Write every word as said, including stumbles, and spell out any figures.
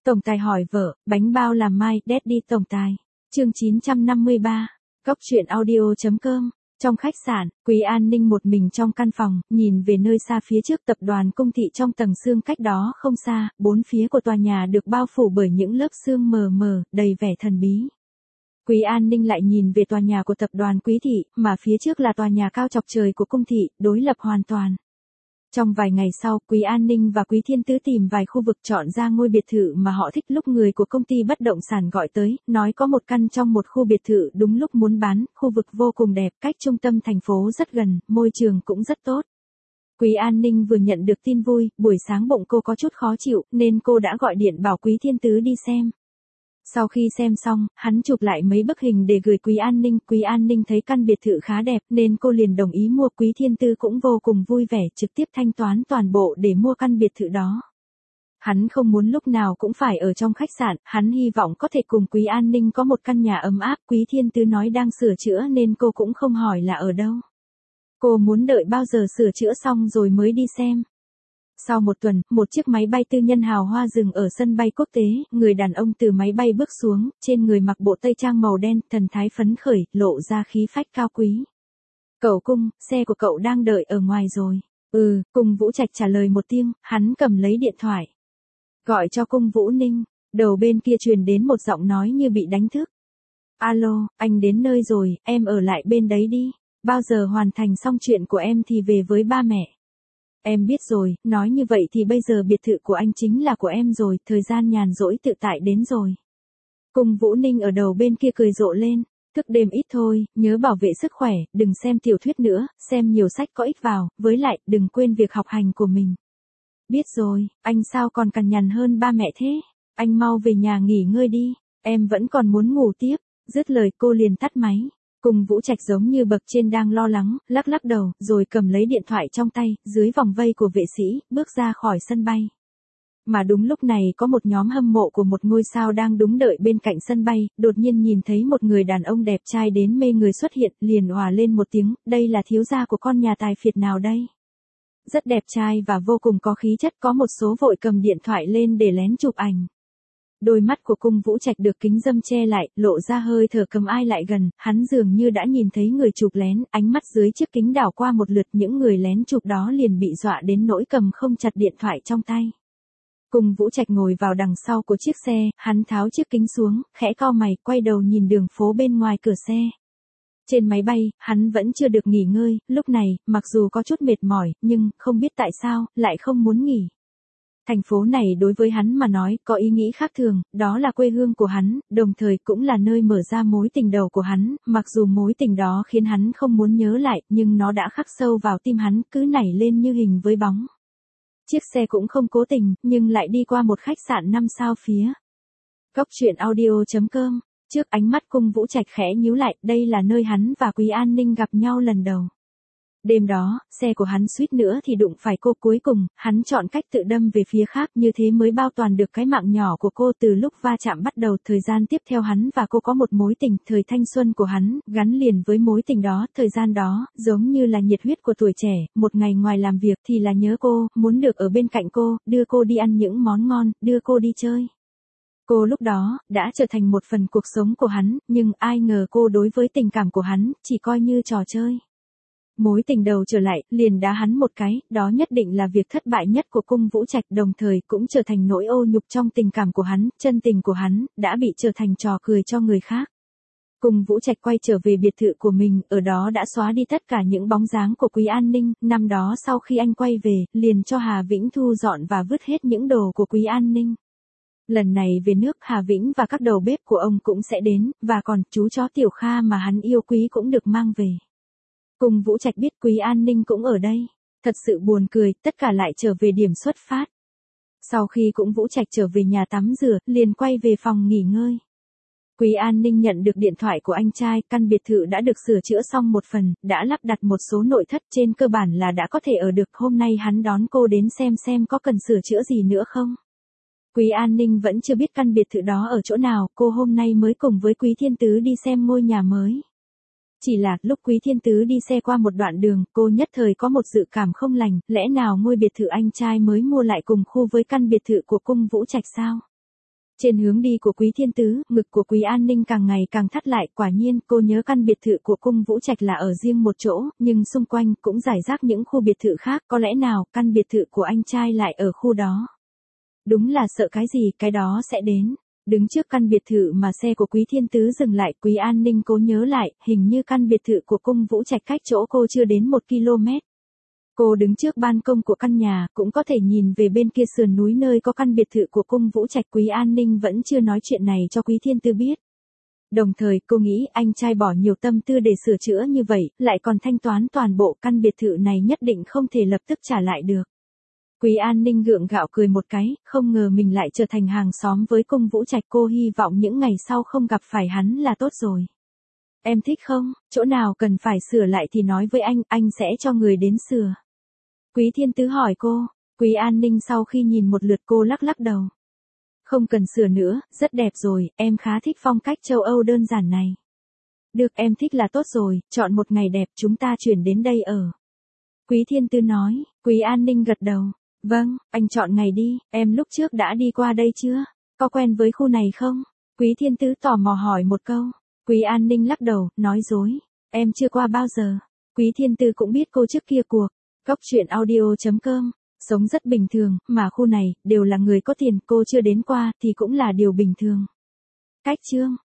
Tổng tài hỏi vợ, bánh bao làm mai, Daddy tổng tài. Chương chín trăm năm mươi ba. Góc truyện audio chấm com. Trong khách sạn, Quý An Ninh một mình trong căn phòng, nhìn về nơi xa phía trước tập đoàn Cung Thị trong tầng sương cách đó không xa, bốn phía của tòa nhà được bao phủ bởi những lớp sương mờ mờ, đầy vẻ thần bí. Quý An Ninh lại nhìn về tòa nhà của tập đoàn Quý Thị, mà phía trước là tòa nhà cao chọc trời của Cung Thị, đối lập hoàn toàn. Trong vài ngày sau, Quý An Ninh và Quý Thiên Tứ tìm vài khu vực chọn ra ngôi biệt thự mà họ thích lúc người của công ty bất động sản gọi tới, nói có một căn trong một khu biệt thự đúng lúc muốn bán, khu vực vô cùng đẹp, cách trung tâm thành phố rất gần, môi trường cũng rất tốt. Quý An Ninh vừa nhận được tin vui, buổi sáng bụng cô có chút khó chịu, nên cô đã gọi điện bảo Quý Thiên Tứ đi xem. Sau khi xem xong, hắn chụp lại mấy bức hình để gửi Quý An Ninh. Quý An Ninh thấy căn biệt thự khá đẹp nên cô liền đồng ý mua. Quý Thiên Tứ cũng vô cùng vui vẻ trực tiếp thanh toán toàn bộ để mua căn biệt thự đó. Hắn không muốn lúc nào cũng phải ở trong khách sạn, hắn hy vọng có thể cùng Quý An Ninh có một căn nhà ấm áp. Quý Thiên Tứ nói đang sửa chữa nên cô cũng không hỏi là ở đâu. Cô muốn đợi bao giờ sửa chữa xong rồi mới đi xem. Sau một tuần, một chiếc máy bay tư nhân hào hoa dừng ở sân bay quốc tế, người đàn ông từ máy bay bước xuống, trên người mặc bộ tây trang màu đen, thần thái phấn khởi, lộ ra khí phách cao quý. Cậu Cung, xe của cậu đang đợi ở ngoài rồi. Ừ, Cung Vũ Trạch trả lời một tiếng, hắn cầm lấy điện thoại. Gọi cho Cung Vũ Ninh, đầu bên kia truyền đến một giọng nói như bị đánh thức. Alo, anh đến nơi rồi, em ở lại bên đấy đi, bao giờ hoàn thành xong chuyện của em thì về với ba mẹ. Em biết rồi, nói như vậy thì bây giờ biệt thự của anh chính là của em rồi, thời gian nhàn rỗi tự tại đến rồi. Cung Vũ Ninh ở đầu bên kia cười rộ lên, thức đêm ít thôi, nhớ bảo vệ sức khỏe, đừng xem tiểu thuyết nữa, xem nhiều sách có ích vào, với lại, đừng quên việc học hành của mình. Biết rồi, anh sao còn cằn nhằn hơn ba mẹ thế, anh mau về nhà nghỉ ngơi đi, em vẫn còn muốn ngủ tiếp, dứt lời cô liền tắt máy. Cung Vũ Trạch giống như bậc trên đang lo lắng, lắc lắc đầu, rồi cầm lấy điện thoại trong tay, dưới vòng vây của vệ sĩ, bước ra khỏi sân bay. Mà đúng lúc này có một nhóm hâm mộ của một ngôi sao đang đứng đợi bên cạnh sân bay, đột nhiên nhìn thấy một người đàn ông đẹp trai đến mê người xuất hiện, liền òa lên một tiếng, đây là thiếu gia của con nhà tài phiệt nào đây? Rất đẹp trai và vô cùng có khí chất, có một số vội cầm điện thoại lên để lén chụp ảnh. Đôi mắt của Cung Vũ Trạch được kính râm che lại, lộ ra hơi thở cầm ai lại gần, hắn dường như đã nhìn thấy người chụp lén, ánh mắt dưới chiếc kính đảo qua một lượt, những người lén chụp đó liền bị dọa đến nỗi cầm không chặt điện thoại trong tay. Cung Vũ Trạch ngồi vào đằng sau của chiếc xe, hắn tháo chiếc kính xuống, khẽ cau mày, quay đầu nhìn đường phố bên ngoài cửa xe. Trên máy bay, hắn vẫn chưa được nghỉ ngơi, lúc này, mặc dù có chút mệt mỏi, nhưng, không biết tại sao, lại không muốn nghỉ. Thành phố này đối với hắn mà nói, có ý nghĩ khác thường, đó là quê hương của hắn, đồng thời cũng là nơi mở ra mối tình đầu của hắn, mặc dù mối tình đó khiến hắn không muốn nhớ lại, nhưng nó đã khắc sâu vào tim hắn, cứ nảy lên như hình với bóng. Chiếc xe cũng không cố tình, nhưng lại đi qua một khách sạn năm sao phía. Góc truyện audio chấm com, trước ánh mắt Cung Vũ Trạch khẽ nhíu lại, đây là nơi hắn và Quý An Ninh gặp nhau lần đầu. Đêm đó, xe của hắn suýt nữa thì đụng phải cô, cuối cùng, hắn chọn cách tự đâm về phía khác, như thế mới bao toàn được cái mạng nhỏ của cô. Từ lúc va chạm bắt đầu, thời gian tiếp theo hắn và cô có một mối tình, thời thanh xuân của hắn, gắn liền với mối tình đó, thời gian đó, giống như là nhiệt huyết của tuổi trẻ, một ngày ngoài làm việc thì là nhớ cô, muốn được ở bên cạnh cô, đưa cô đi ăn những món ngon, đưa cô đi chơi. Cô lúc đó, đã trở thành một phần cuộc sống của hắn, nhưng ai ngờ cô đối với tình cảm của hắn, chỉ coi như trò chơi. Mối tình đầu trở lại, liền đá hắn một cái, đó nhất định là việc thất bại nhất của Cung Vũ Trạch, đồng thời cũng trở thành nỗi ô nhục trong tình cảm của hắn, chân tình của hắn, đã bị trở thành trò cười cho người khác. Cung Vũ Trạch quay trở về biệt thự của mình, ở đó đã xóa đi tất cả những bóng dáng của Quý An Ninh, năm đó sau khi anh quay về, liền cho Hà Vĩnh thu dọn và vứt hết những đồ của Quý An Ninh. Lần này về nước, Hà Vĩnh và các đầu bếp của ông cũng sẽ đến, và còn chú chó Tiểu Kha mà hắn yêu quý cũng được mang về. Cung Vũ Trạch biết Quý An Ninh cũng ở đây. Thật sự buồn cười, tất cả lại trở về điểm xuất phát. Sau khi Cung Vũ Trạch trở về nhà tắm rửa, liền quay về phòng nghỉ ngơi. Quý An Ninh nhận được điện thoại của anh trai, căn biệt thự đã được sửa chữa xong một phần, đã lắp đặt một số nội thất, trên cơ bản là đã có thể ở được. Hôm nay hắn đón cô đến xem xem có cần sửa chữa gì nữa không. Quý An Ninh vẫn chưa biết căn biệt thự đó ở chỗ nào, cô hôm nay mới cùng với Quý Thiên Tứ đi xem ngôi nhà mới. Chỉ là, lúc Quý Thiên Tứ đi xe qua một đoạn đường, cô nhất thời có một dự cảm không lành, lẽ nào ngôi biệt thự anh trai mới mua lại cùng khu với căn biệt thự của Cung Vũ Trạch sao? Trên hướng đi của Quý Thiên Tứ, ngực của Quý An Ninh càng ngày càng thắt lại, quả nhiên cô nhớ căn biệt thự của cung Vũ Trạch là ở riêng một chỗ, nhưng xung quanh cũng rải rác những khu biệt thự khác, có lẽ nào căn biệt thự của anh trai lại ở khu đó. Đúng là sợ cái gì, cái đó sẽ đến. Đứng trước căn biệt thự mà xe của Quý Thiên Tứ dừng lại, Quý An Ninh cố nhớ lại, hình như căn biệt thự của cung Vũ Trạch cách chỗ cô chưa đến một ki lô mét. Cô đứng trước ban công của căn nhà, cũng có thể nhìn về bên kia sườn núi nơi có căn biệt thự của cung Vũ Trạch. Quý An Ninh vẫn chưa nói chuyện này cho Quý Thiên Tứ biết. Đồng thời cô nghĩ anh trai bỏ nhiều tâm tư để sửa chữa như vậy, lại còn thanh toán toàn bộ căn biệt thự này nhất định không thể lập tức trả lại được. Quý An Ninh gượng gạo cười một cái, không ngờ mình lại trở thành hàng xóm với cung Vũ Trạch. Cô hy vọng những ngày sau không gặp phải hắn là tốt rồi. Em thích không, chỗ nào cần phải sửa lại thì nói với anh, anh sẽ cho người đến sửa. Quý Thiên Tứ hỏi cô. Quý An Ninh sau khi nhìn một lượt cô lắc lắc đầu. Không cần sửa nữa, rất đẹp rồi, em khá thích phong cách châu Âu đơn giản này. Được, em thích là tốt rồi, chọn một ngày đẹp chúng ta chuyển đến đây ở. Quý Thiên Tứ nói. Quý An Ninh gật đầu. Vâng, anh chọn ngày đi, em lúc trước đã đi qua đây chưa? Có quen với khu này không? Quý Thiên Tứ tò mò hỏi một câu. Quý An Ninh lắc đầu, nói dối. Em chưa qua bao giờ. Quý Thiên Tứ cũng biết cô trước kia cuộc. Góc truyện audio chấm com. Sống rất bình thường, mà khu này, đều là người có tiền, cô chưa đến qua, thì cũng là điều bình thường. Cách chương.